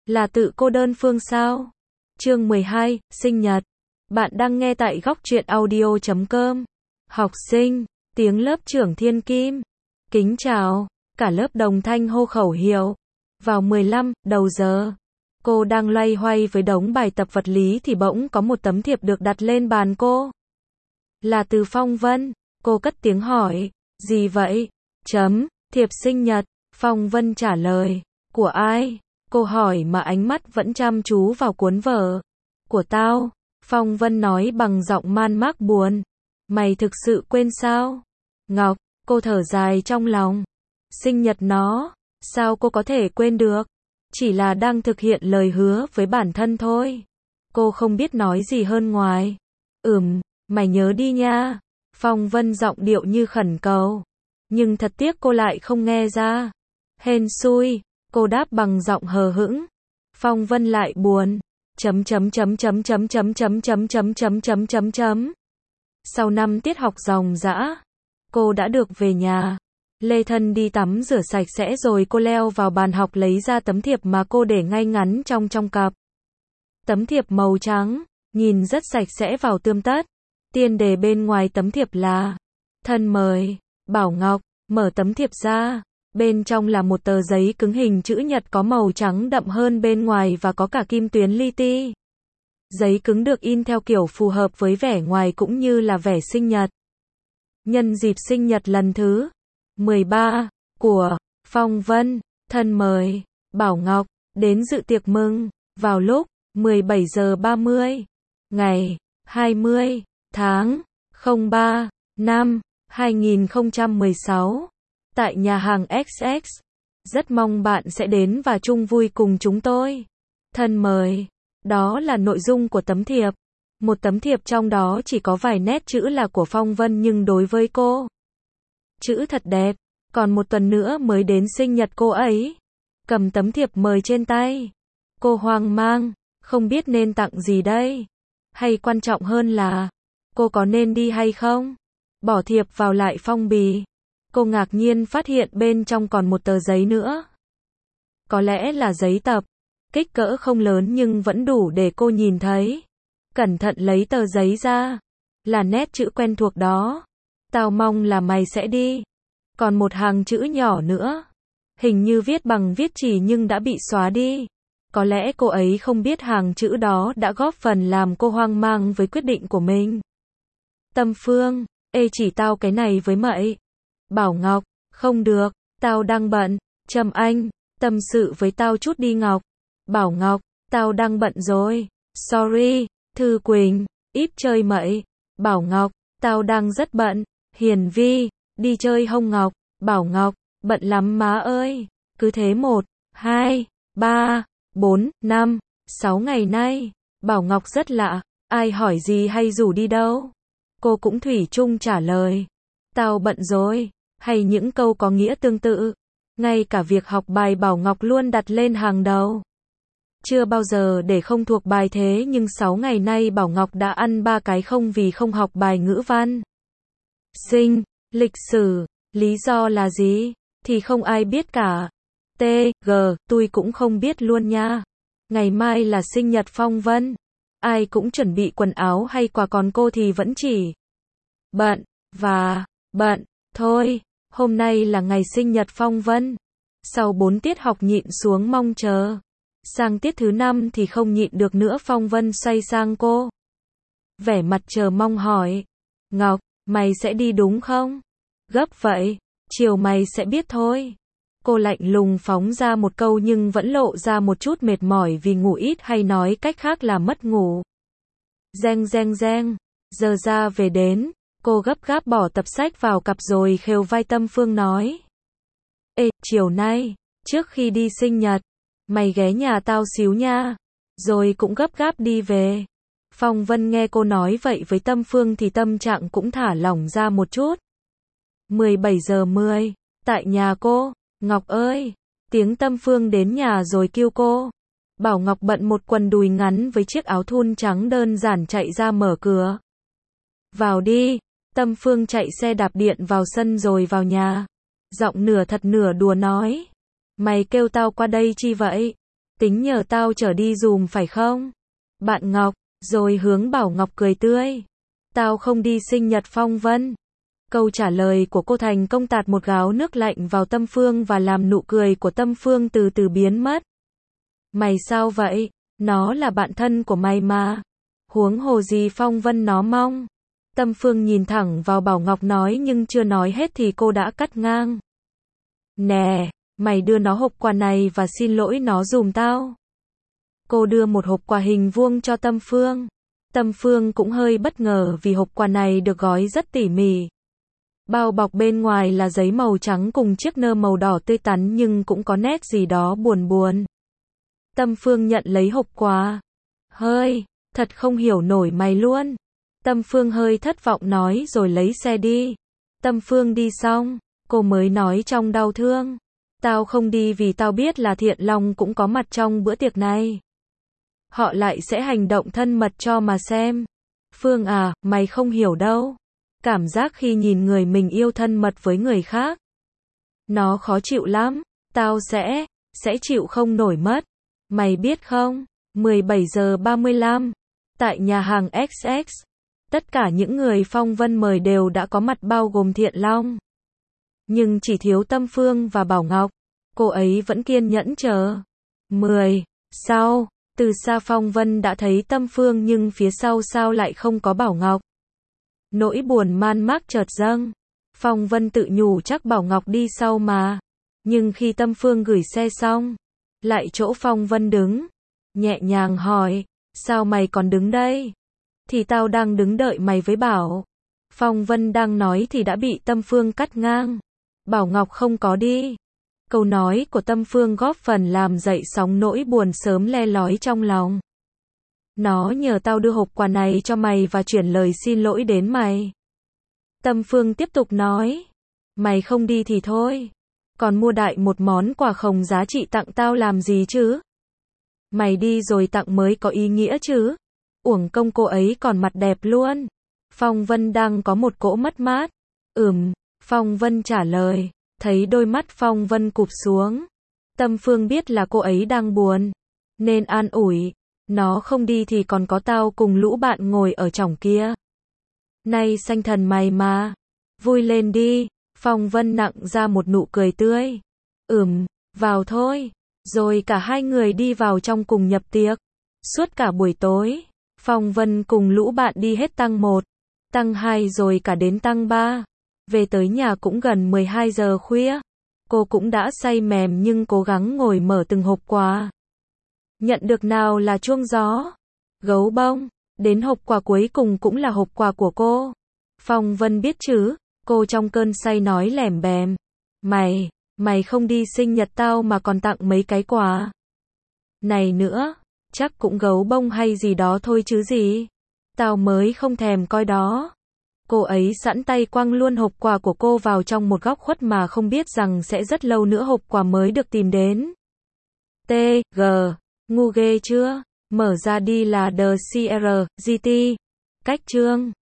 Là tự cô đơn phương sao? Chương 12, sinh nhật. Bạn đang nghe tại góc truyện audio.com. Học sinh, tiếng lớp trưởng Thiên Kim. Kính chào, cả lớp đồng thanh hô khẩu hiệu. Vào 15, đầu giờ. Cô đang loay hoay với đống bài tập vật lý thì bỗng có một tấm thiệp được đặt lên bàn cô. Là từ Phong Vân. Cô cất tiếng hỏi, gì vậy? Thiệp sinh nhật. Phong Vân trả lời, của ai? Cô hỏi mà ánh mắt vẫn chăm chú vào cuốn vở. Của tao. Phong Vân nói bằng giọng man mác buồn. Mày thực sự quên sao? Ngọc, cô thở dài trong lòng. Sinh nhật nó, sao cô có thể quên được? Chỉ là đang thực hiện lời hứa với bản thân thôi. Cô không biết nói gì hơn ngoài. Mày nhớ đi nha. Phong Vân giọng điệu như khẩn cầu. Nhưng thật tiếc cô lại không nghe ra. Hên xui, cô đáp bằng giọng hờ hững. Phong Vân lại buồn. Sau 5 tiết học ròng rã, cô đã được về nhà. Lê Thân đi tắm rửa sạch sẽ rồi cô leo vào bàn học lấy ra tấm thiệp mà cô để ngay ngắn trong cặp. Tấm thiệp màu trắng, nhìn rất sạch sẽ vào tươm tất. Tiên đề bên ngoài tấm thiệp là thân mời, Bảo Ngọc. Mở tấm thiệp ra, bên trong là một tờ giấy cứng hình chữ nhật có màu trắng đậm hơn bên ngoài và có cả kim tuyến li ti. Giấy cứng được in theo kiểu phù hợp với vẻ ngoài cũng như là vẻ sinh nhật. Nhân dịp sinh nhật lần thứ 13 của Phong Vân, thân mời Bảo Ngọc đến dự tiệc mừng vào lúc 17 giờ 30 ngày 20 tháng 03 năm 2016 tại nhà hàng XX. Rất mong bạn sẽ đến và chung vui cùng chúng tôi. Thân mời. Đó là nội dung của tấm thiệp. Một tấm thiệp trong đó chỉ có vài nét chữ là của Phong Vân nhưng đối với cô, chữ thật đẹp. Còn một tuần nữa mới đến sinh nhật cô ấy. Cầm tấm thiệp mời trên tay, cô hoang mang, không biết nên tặng gì đây. Hay quan trọng hơn là, cô có nên đi hay không? Bỏ thiệp vào lại phong bì. Cô ngạc nhiên phát hiện bên trong còn một tờ giấy nữa. Có lẽ là giấy tập. Kích cỡ không lớn nhưng vẫn đủ để cô nhìn thấy. Cẩn thận lấy tờ giấy ra. Là nét chữ quen thuộc đó. Tao mong là mày sẽ đi. Còn một hàng chữ nhỏ nữa. Hình như viết bằng viết chì nhưng đã bị xóa đi. Có lẽ cô ấy không biết hàng chữ đó đã góp phần làm cô hoang mang với quyết định của mình. Tâm Phương, ê chỉ tao cái này với mậy. Bảo Ngọc, không được, tao đang bận. Trâm Anh, tâm sự với tao chút đi Ngọc. Bảo Ngọc, tao đang bận rồi. Sorry. Thư Quỳnh, ít chơi mậy. Bảo Ngọc, tao đang rất bận. Hiền Vi, đi chơi hông Ngọc. Bảo Ngọc, bận lắm má ơi. Cứ thế 1, 2, 3, 4, 5, 6 ngày nay. Bảo Ngọc rất lạ, ai hỏi gì hay rủ đi đâu. Cô cũng thủy chung trả lời. Tao bận rồi, hay những câu có nghĩa tương tự. Ngay cả việc học bài Bảo Ngọc luôn đặt lên hàng đầu. Chưa bao giờ để không thuộc bài thế nhưng 6 ngày nay Bảo Ngọc đã ăn 3 cái không vì không học bài ngữ văn, sinh, lịch sử. Lý do là gì? Thì không ai biết cả. Tôi cũng không biết luôn nha. Ngày mai là sinh nhật Phong Vân. Ai cũng chuẩn bị quần áo hay quà còn cô thì vẫn chỉ bận thôi. Hôm nay là ngày sinh nhật Phong Vân. Sau 4 tiết học nhịn xuống mong chờ. Sang tiết thứ 5 thì không nhịn được nữa Phong Vân xoay sang cô. Vẻ mặt chờ mong hỏi. Ngọc, mày sẽ đi đúng không? Gấp vậy, chiều mày sẽ biết thôi. Cô lạnh lùng phóng ra một câu nhưng vẫn lộ ra một chút mệt mỏi vì ngủ ít hay nói cách khác là mất ngủ. Reng. Giờ ra về đến. Cô gấp gáp bỏ tập sách vào cặp rồi khều vai Tâm Phương nói. Ê, chiều nay, trước khi đi sinh nhật, mày ghé nhà tao xíu nha. Rồi cũng gấp gáp đi về. Phong Vân nghe cô nói vậy với Tâm Phương thì tâm trạng cũng thả lỏng ra một chút. 17 giờ 10, tại nhà cô. Ngọc ơi, tiếng Tâm Phương đến nhà rồi kêu cô. Bảo Ngọc bận một quần đùi ngắn với chiếc áo thun trắng đơn giản chạy ra mở cửa. Vào đi. Tâm Phương chạy xe đạp điện vào sân rồi vào nhà. Giọng nửa thật nửa đùa nói. Mày kêu tao qua đây chi vậy? Tính nhờ tao chở đi dùm phải không? Bạn Ngọc, rồi hướng Bảo Ngọc cười tươi. Tao không đi sinh nhật Phong Vân. Câu trả lời của cô thành công tạt một gáo nước lạnh vào Tâm Phương và làm nụ cười của Tâm Phương từ từ biến mất. Mày sao vậy? Nó là bạn thân của mày mà. Huống hồ gì Phong Vân nó mong. Tâm Phương nhìn thẳng vào Bảo Ngọc nói nhưng chưa nói hết thì cô đã cắt ngang. Nè, mày đưa nó hộp quà này và xin lỗi nó dùm tao. Cô đưa một hộp quà hình vuông cho Tâm Phương. Tâm Phương cũng hơi bất ngờ vì hộp quà này được gói rất tỉ mỉ. Bao bọc bên ngoài là giấy màu trắng cùng chiếc nơ màu đỏ tươi tắn nhưng cũng có nét gì đó buồn buồn. Tâm Phương nhận lấy hộp quà. Hơi, thật không hiểu nổi mày luôn. Tâm Phương hơi thất vọng nói rồi lấy xe đi. Tâm Phương đi xong, cô mới nói trong đau thương. Tao không đi vì tao biết là Thiện Long cũng có mặt trong bữa tiệc này. Họ lại sẽ hành động thân mật cho mà xem. Phương à, mày không hiểu đâu. Cảm giác khi nhìn người mình yêu thân mật với người khác. Nó khó chịu lắm. Tao sẽ chịu không nổi mất. Mày biết không, 17 giờ 35, tại nhà hàng XX, tất cả những người Phong Vân mời đều đã có mặt bao gồm Thiện Long. Nhưng chỉ thiếu Tâm Phương và Bảo Ngọc. Cô ấy vẫn kiên nhẫn chờ. Sau, từ xa Phong Vân đã thấy Tâm Phương nhưng phía sau sao lại không có Bảo Ngọc. Nỗi buồn man mác chợt dâng. Phong Vân tự nhủ chắc Bảo Ngọc đi sau mà. Nhưng khi Tâm Phương gửi xe xong, lại chỗ Phong Vân đứng, nhẹ nhàng hỏi, sao mày còn đứng đây? Thì tao đang đứng đợi mày với Bảo. Phong Vân đang nói thì đã bị Tâm Phương cắt ngang. Bảo Ngọc không có đi. Câu nói của Tâm Phương góp phần làm dậy sóng nỗi buồn sớm le lói trong lòng. Nó nhờ tao đưa hộp quà này cho mày và chuyển lời xin lỗi đến mày. Tâm Phương tiếp tục nói, mày không đi thì thôi. Còn mua đại một món quà không giá trị tặng tao làm gì chứ? Mày đi rồi tặng mới có ý nghĩa chứ? Uổng công cô ấy còn mặt đẹp luôn. Phong Vân đang có một cỗ mất mát. Phong Vân trả lời. Thấy đôi mắt Phong Vân cụp xuống. Tâm Phương biết là cô ấy đang buồn. Nên an ủi. Nó không đi thì còn có tao cùng lũ bạn ngồi ở chỏng kia. Nay sanh thần mày mà. Vui lên đi. Phong Vân nặng ra một nụ cười tươi. Vào thôi. Rồi cả hai người đi vào trong cùng nhập tiệc. Suốt cả buổi tối, Phong Vân cùng lũ bạn đi hết tăng 1, tăng 2 rồi cả đến tăng 3. Về tới nhà cũng gần 12 giờ khuya. Cô cũng đã say mềm nhưng cố gắng ngồi mở từng hộp quà. Nhận được nào là chuông gió, gấu bông, đến hộp quà cuối cùng cũng là hộp quà của cô. Phong Vân biết chứ, cô trong cơn say nói lẻm bèm. Mày không đi sinh nhật tao mà còn tặng mấy cái quà. Này nữa, chắc cũng gấu bông hay gì đó thôi chứ gì. Tao mới không thèm coi đó. Cô ấy sẵn tay quăng luôn hộp quà của cô vào trong một góc khuất mà không biết rằng sẽ rất lâu nữa hộp quà mới được tìm đến. Ngu ghê chưa? Mở ra đi là The CR, GT. Cách chương